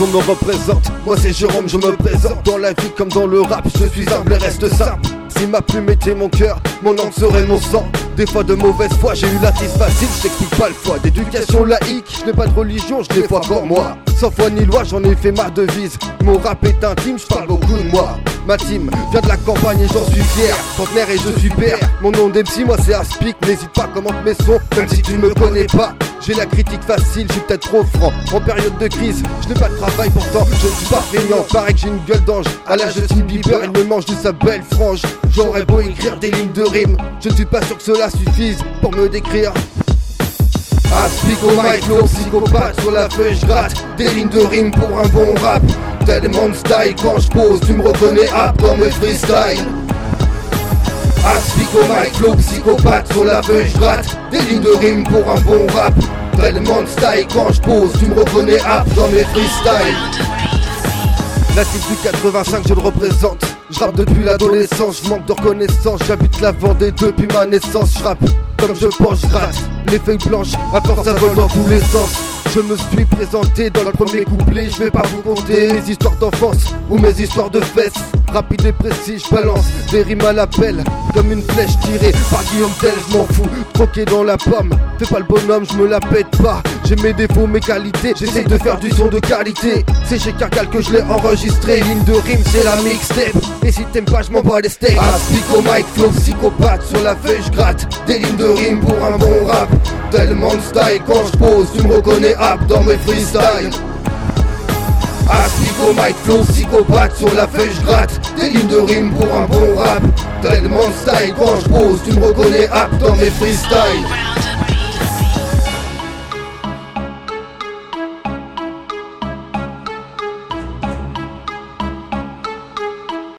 son me représente. Moi c'est Jérôme, je me présente. Dans la vie comme dans le rap, je suis humble et reste simple. Si ma plume était mon cœur, mon encre serait mon sang. Des fois de mauvaise foi, j'ai eu la tisse facile, je t'explique pas le foi. D'éducation laïque, je n'ai pas de religion, je l'ai foi comme moi. Sans foi ni loi, j'en ai fait ma devise. Mon rap est intime, je parle beaucoup de moi. Ma team vient de la campagne et j'en suis fier. Centenaire et je suis père. Mon nom d'MC, moi c'est Aspic. N'hésite pas, commente mes sons, même si tu ne me connais pas. J'ai la critique facile, je suis peut-être trop franc. En période de crise, je n'ai pas de travail, pourtant je ne suis pas feignant. Paraît que j'ai une gueule d'ange, à l'âge de Tim Bieber, il me mange de sa belle frange. J'aurais beau écrire des lignes de rime, je ne suis pas sûr que cela suffise pour me décrire. Aspic au mic, flow, psychopathe, sur la feuille je gratte des lignes de rime pour un bon rap. Tellement de style, quand je pose, tu me reconnais apte dans mes freestyles. Aspic au mic, flow, psychopathe, sur la feuille je gratte des lignes de rime pour un bon rap. Tellement de style, quand je pose, tu me reconnais apte dans mes freestyles. Natif du 85, je le représente. Je rappe depuis l'adolescence, je manque de reconnaissance. J'habite la Vendée depuis ma naissance. Je rappe comme je pense, je gratte les feuilles blanches, à force ça vole dans tous les sens. Je me suis présenté dans le premier couplet. Je vais pas vous compter mes histoires d'enfance ou mes histoires de fesses. Rapide et précis, je balance des rimes à l'appel comme une flèche tirée par Guillaume Tell. Je m'en fous, troqué dans la pomme. Fais pas le bonhomme, je me la pète pas. J'ai mes défauts, mes qualités, j'essaie de faire du son de qualité. C'est chez Carcal que je l'ai enregistré. Ligne de rime, c'est la mixtape. Et si t'aimes pas, je m'en bats les steaks. Aspic au mic, flow, psychopathe, sur la feuille je gratte des lignes de rime pour un bon rap. Tellement de style, quand je pose, tu me reconnais apte dans mes freestyles. Aspic au mic, flow, psychopathe, sur la feuille je gratte des lignes de rime pour un bon rap. Tellement de style, quand je pose, tu me reconnais apte dans mes freestyles.